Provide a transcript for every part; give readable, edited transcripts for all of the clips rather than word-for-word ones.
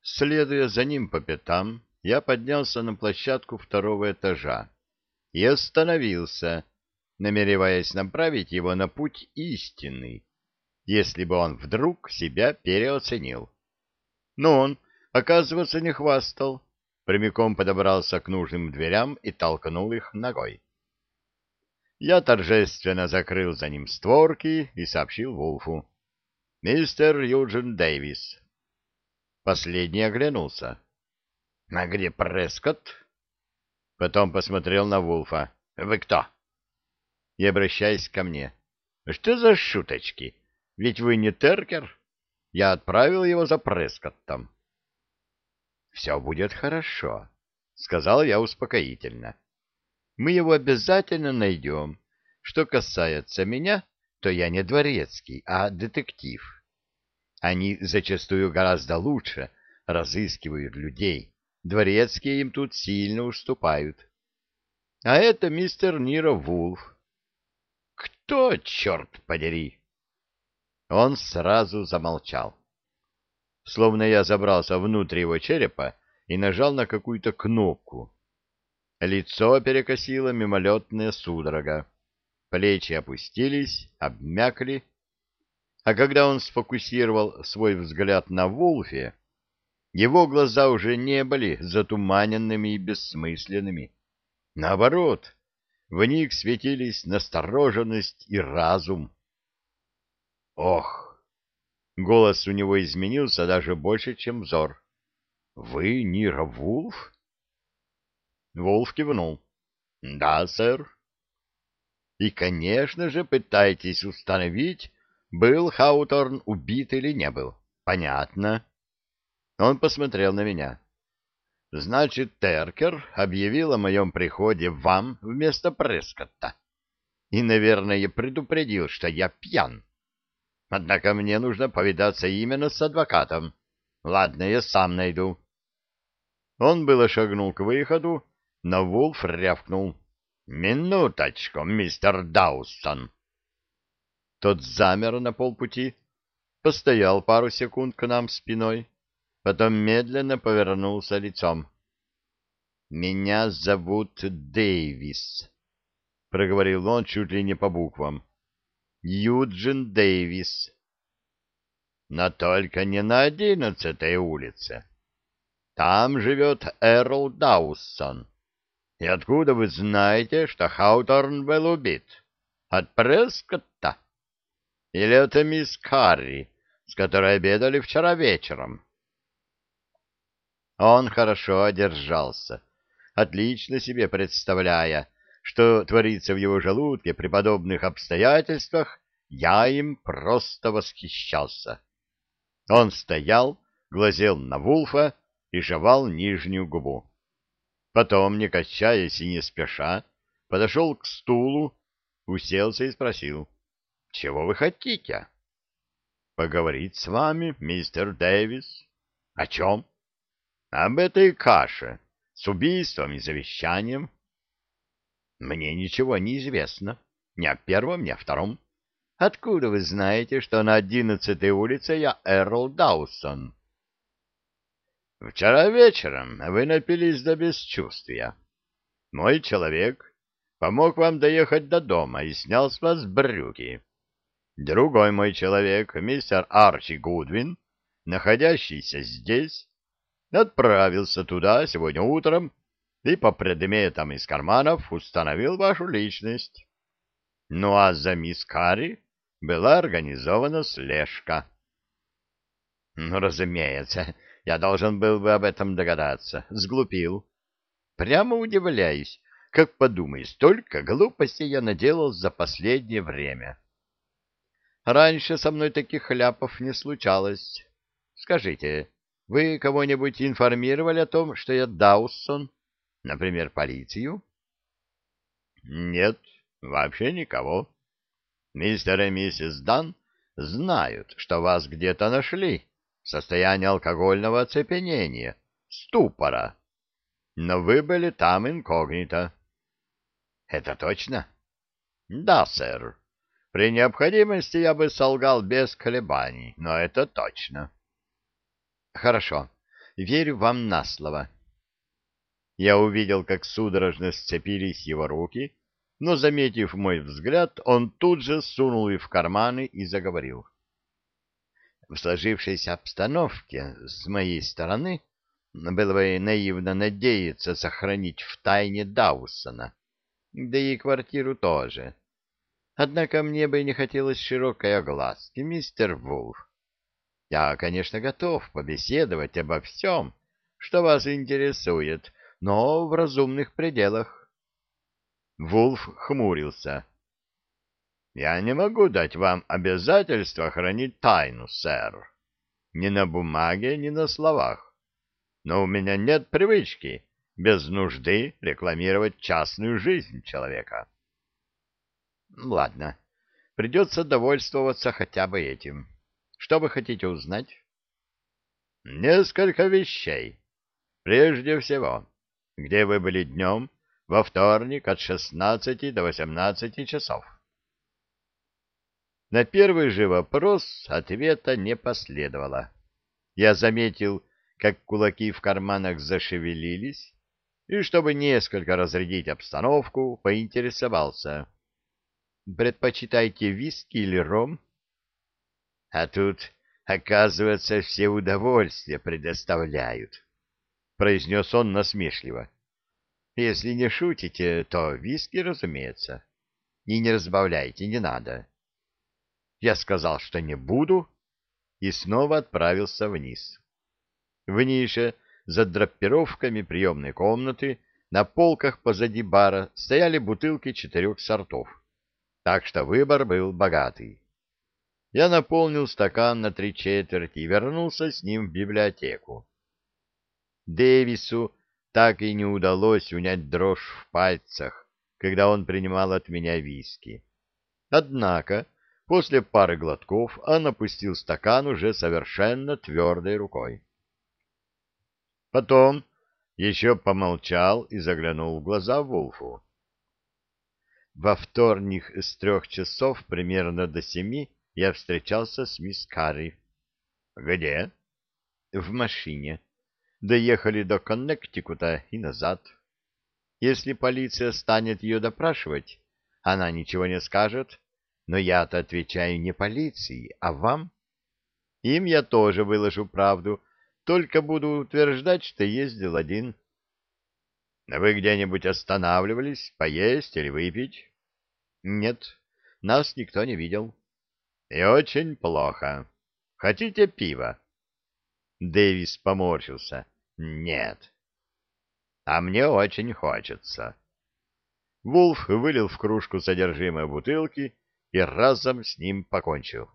Следуя за ним по пятам, я поднялся на площадку второго этажа и остановился, намереваясь направить его на путь истинный, если бы он вдруг себя переоценил. Но он, оказывается, не хвастал, прямиком подобрался к нужным дверям и толкнул их ногой. Я торжественно закрыл за ним створки и сообщил Вулфу: «Мистер Юджин Дэвис». Последний оглянулся. «А где Прескотт?» Потом посмотрел на Вулфа. «Вы кто?» И, обращаясь ко мне: «Что за шуточки? Ведь вы не Теркер. Я отправил его за Прескоттом». «Все будет хорошо», — сказал я успокоительно. «Мы его обязательно найдем. Что касается меня, то я не дворецкий, а детектив. Они зачастую гораздо лучше разыскивают людей. Дворецкие им тут сильно уступают. А это мистер Ниро Вулф». «Кто, черт подери?» Он сразу замолчал. Словно я забрался внутрь его черепа и нажал на какую-то кнопку. Лицо перекосило мимолетная судорога. Плечи опустились, обмякли. А когда он сфокусировал свой взгляд на Вулфе, его глаза уже не были затуманенными и бессмысленными. Наоборот, в них светились настороженность и разум. «Ох!» — голос у него изменился даже больше, чем взор. «Вы Ниро Вулф?» Вулф кивнул. «Да, сэр». «И, конечно же, пытаетесь установить, был Хауторн убит или не был. Понятно». Он посмотрел на меня. «Значит, Теркер объявил о моем приходе вам вместо Прескотта. И, наверное, предупредил, что я пьян. Однако мне нужно повидаться именно с адвокатом. Ладно, я сам найду». Он было шагнул к выходу, но Вулф рявкнул: «Минуточку, мистер Дауссон!» Тот замер на полпути, постоял пару секунд к нам спиной, потом медленно повернулся лицом. «Меня зовут Дэвис», — проговорил он чуть ли не по буквам. «Юджин Дэвис». «Но только не на 11-й улице. Там живет Эрл Дауссон. И откуда вы знаете, что Хауторн был убит? От Прескотта? Или это мисс Карри, с которой обедали вчера вечером?» Он хорошо одержался, отлично себе представляя, что творится в его желудке при подобных обстоятельствах. Я им просто восхищался. Он стоял, глазел на Вулфа и жевал нижнюю губу. Потом, не качаясь и не спеша, подошел к стулу, уселся и спросил: «Чего вы хотите?» «Поговорить с вами, мистер Дэвис». «О чем?» «Об этой каше с убийством и завещанием». «Мне ничего не известно. Ни о первом, ни о втором. Откуда вы знаете, что на 11-й улице я Эрл Дауссон?» «Вчера вечером вы напились до бесчувствия. Мой человек помог вам доехать до дома и снял с вас брюки. Другой мой человек, мистер Арчи Гудвин, находящийся здесь, отправился туда сегодня утром и по предметам из карманов установил вашу личность. Ну а за мисс Карри была организована слежка». «Ну, разумеется, я должен был бы об этом догадаться. Сглупил. Прямо удивляюсь, как подумаешь, столько глупостей я наделал за последнее время. Раньше со мной таких ляпов не случалось. Скажите, вы кого-нибудь информировали о том, что я Дауссон? Например, полицию?» «Нет, вообще никого. Мистер и миссис Дан знают, что вас где-то нашли в состоянии алкогольного оцепенения, ступора. Но вы были там инкогнито». «Это точно?» «Да, сэр. При необходимости я бы солгал без колебаний, но это точно». «Хорошо. верю вам на слово. Я увидел, как судорожно сцепились его руки, но, заметив мой взгляд, он тут же сунул их в карманы и заговорил. В сложившейся обстановке с моей стороны было бы наивно надеяться сохранить в тайне Дауссона, да и квартиру тоже. Однако мне бы не хотелось широкой огласки, мистер Вулф. Я, конечно, готов побеседовать обо всем, что вас интересует, но в разумных пределах. Вулф хмурился. — Я не могу дать вам обязательство хранить тайну, сэр. Ни на бумаге, ни на словах. Но у меня нет привычки без нужды рекламировать частную жизнь человека. — Ладно, придется довольствоваться хотя бы этим. Что вы хотите узнать? — Несколько вещей. Прежде всего, где вы были днем во вторник от 16 до 18 часов? На первый же вопрос ответа не последовало. Я заметил, как кулаки в карманах зашевелились, и, чтобы несколько разрядить обстановку, поинтересовался. «Предпочитаете виски или ром?» «А тут, оказывается, все удовольствия предоставляют», — произнес он насмешливо. «Если не шутите, то виски, разумеется. И не разбавляйте, не надо». Я сказал, что не буду, и снова отправился вниз. В нише за драпировками приемной комнаты на полках позади бара стояли бутылки 4 сортов, так что выбор был богатый. Я наполнил стакан на 3/4 и вернулся с ним в библиотеку. Дэвису так и не удалось унять дрожь в пальцах, когда он принимал от меня виски. Однако после пары глотков он опустил стакан уже совершенно твердой рукой. Потом еще помолчал и заглянул в глаза Вулфу. Во вторник с 3 часов примерно до 7 я встречался с мисс Карри. — Где? — В машине. Доехали до Коннектикута и назад. Если полиция станет ее допрашивать, она ничего не скажет, но я-то отвечаю не полиции, а вам. Им я тоже выложу правду, только буду утверждать, что ездил один. Вы где-нибудь останавливались, поесть или выпить? Нет, нас никто не видел. И очень плохо. Хотите пива? Дэвис поморщился. Нет. А мне очень хочется. Вулф вылил в кружку содержимое бутылки и разом с ним покончил.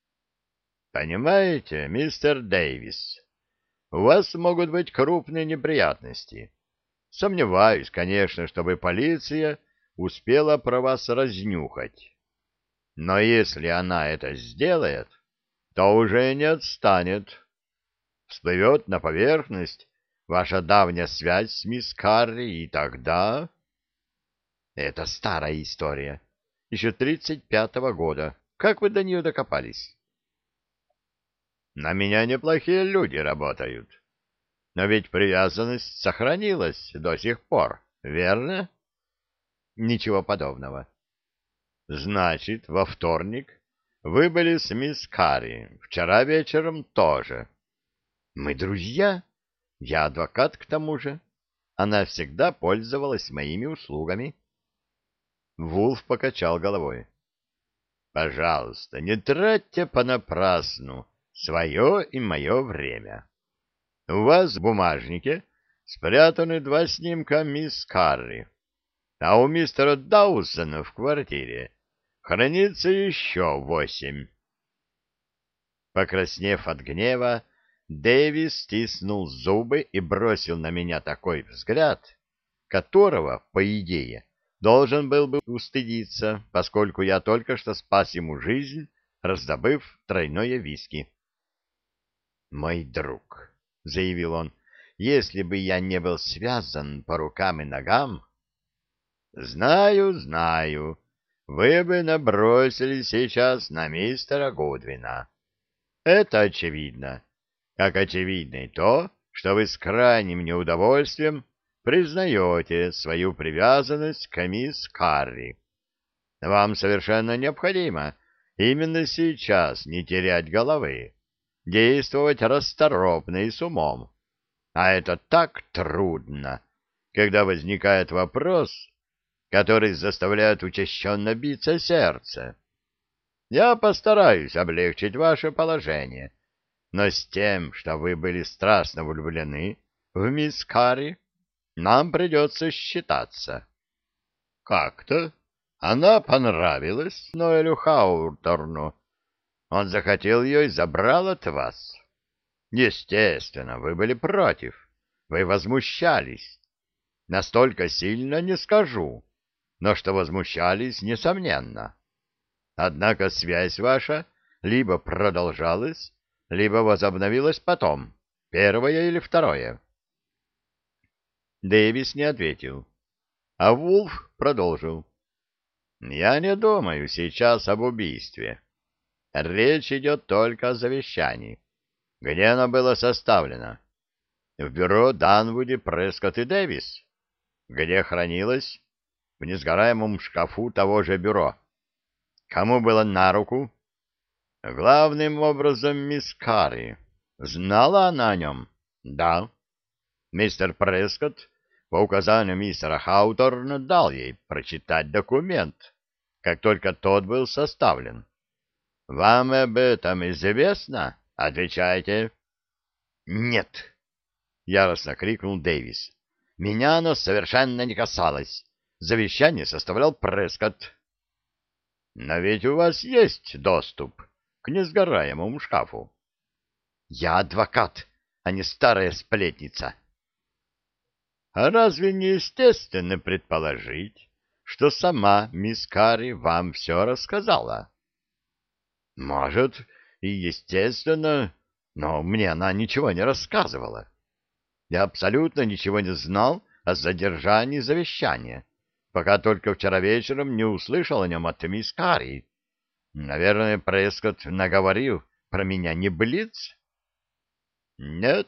Понимаете, мистер Дэвис, у вас могут быть крупные неприятности. Сомневаюсь, конечно, чтобы полиция успела про вас разнюхать. Но если она это сделает, то уже не отстанет. Всплывет на поверхность ваша давняя связь с мисс Карри, и тогда... Это старая история. Еще 35-го года. Как вы до нее докопались? На меня неплохие люди работают. Но ведь привязанность сохранилась до сих пор, верно? Ничего подобного. Значит, во вторник вы были с мисс Карри, вчера вечером тоже. Мы друзья. Я адвокат к тому же. Она всегда пользовалась моими услугами. Вулф покачал головой. Пожалуйста, не тратьте понапрасну свое и мое время. У вас в бумажнике спрятаны 2 снимка мисс Карри, а у мистера Даусона в квартире хранится еще 8. Покраснев от гнева, Дэвис стиснул зубы и бросил на меня такой взгляд, которого, по идее, должен был бы устыдиться, поскольку я только что спас ему жизнь, раздобыв тройное виски. «Мой друг», — заявил он, — «если бы я не был связан по рукам и ногам...» «Знаю, знаю, вы бы набросились сейчас на мистера Гудвина. Это очевидно. Как очевидно и то, что вы с крайним неудовольствием признаете свою привязанность к мисс Карри. Вам совершенно необходимо именно сейчас не терять головы, действовать расторопно и с умом. А это так трудно, когда возникает вопрос, который заставляет учащенно биться сердце. Я постараюсь облегчить ваше положение, но с тем, что вы были страстно влюблены в мисс Карри, нам придется считаться. Как-то она понравилась Ноэлю Хауторну. Он захотел ее и забрал от вас. Естественно, вы были против, вы возмущались. Настолько сильно не скажу, но что возмущались, несомненно. Однако связь ваша либо продолжалась, либо возобновилась потом, первое или второе. Дэвис не ответил, а Вулф продолжил. Я не думаю сейчас об убийстве. Речь идет только о завещании. Где оно было составлено? В бюро Данвуди, Прескотт и Дэвис. Где хранилось? В несгораемом шкафу того же бюро. Кому было на руку? Главным образом мисс Карри. Знала она о нем? Да. Мистер Прескотт по указанию мистера Хауторна дал ей прочитать документ, как только тот был составлен. Вам об этом известно? Отвечайте. Нет, яростно крикнул Дэвис. Меня оно совершенно не касалось. Завещание составлял Прескотт. Но ведь у вас есть доступ к несгораемому шкафу. Я адвокат, а не старая сплетница. А разве не естественно предположить, что сама мисс Карри вам все рассказала? Может, и естественно, но мне она ничего не рассказывала. Я абсолютно ничего не знал о задержании завещания, пока только вчера вечером не услышал о нем от мисс Карри. Наверное, Прескотт наговорил про меня небылиц? Нет,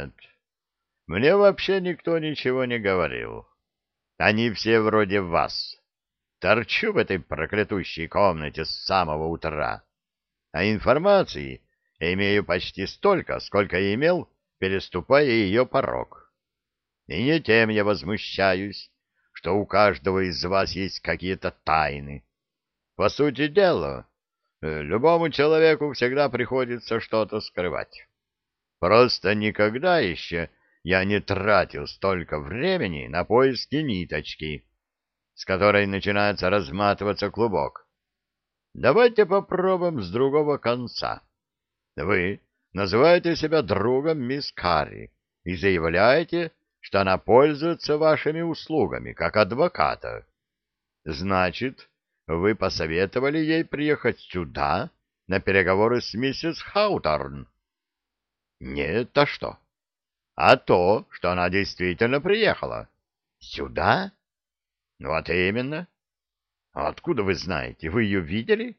мне вообще никто ничего не говорил. Они все вроде вас. Торчу в этой проклятущей комнате с самого утра. А информации имею почти столько, сколько имел, переступая ее порог. И не тем я возмущаюсь, что у каждого из вас есть какие-то тайны. По сути дела, любому человеку всегда приходится что-то скрывать. Просто никогда еще я не тратил столько времени на поиски ниточки, с которой начинается разматываться клубок. Давайте попробуем с другого конца. Вы называете себя другом мисс Карри и заявляете, что она пользуется вашими услугами как адвоката. Значит, вы посоветовали ей приехать сюда на переговоры с миссис Хауторн? Нет, а что? А то, что она действительно приехала. Сюда? Вот именно. А откуда вы знаете? Вы ее видели?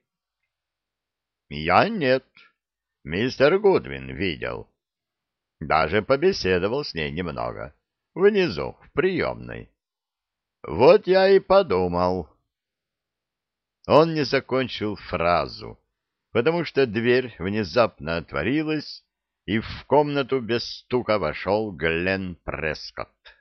Я нет. Мистер Гудвин видел. Даже побеседовал с ней немного. Внизу, в приемной. Вот я и подумал. Он не закончил фразу, потому что дверь внезапно отворилась, и в комнату без стука вошел Гленн Прескотт.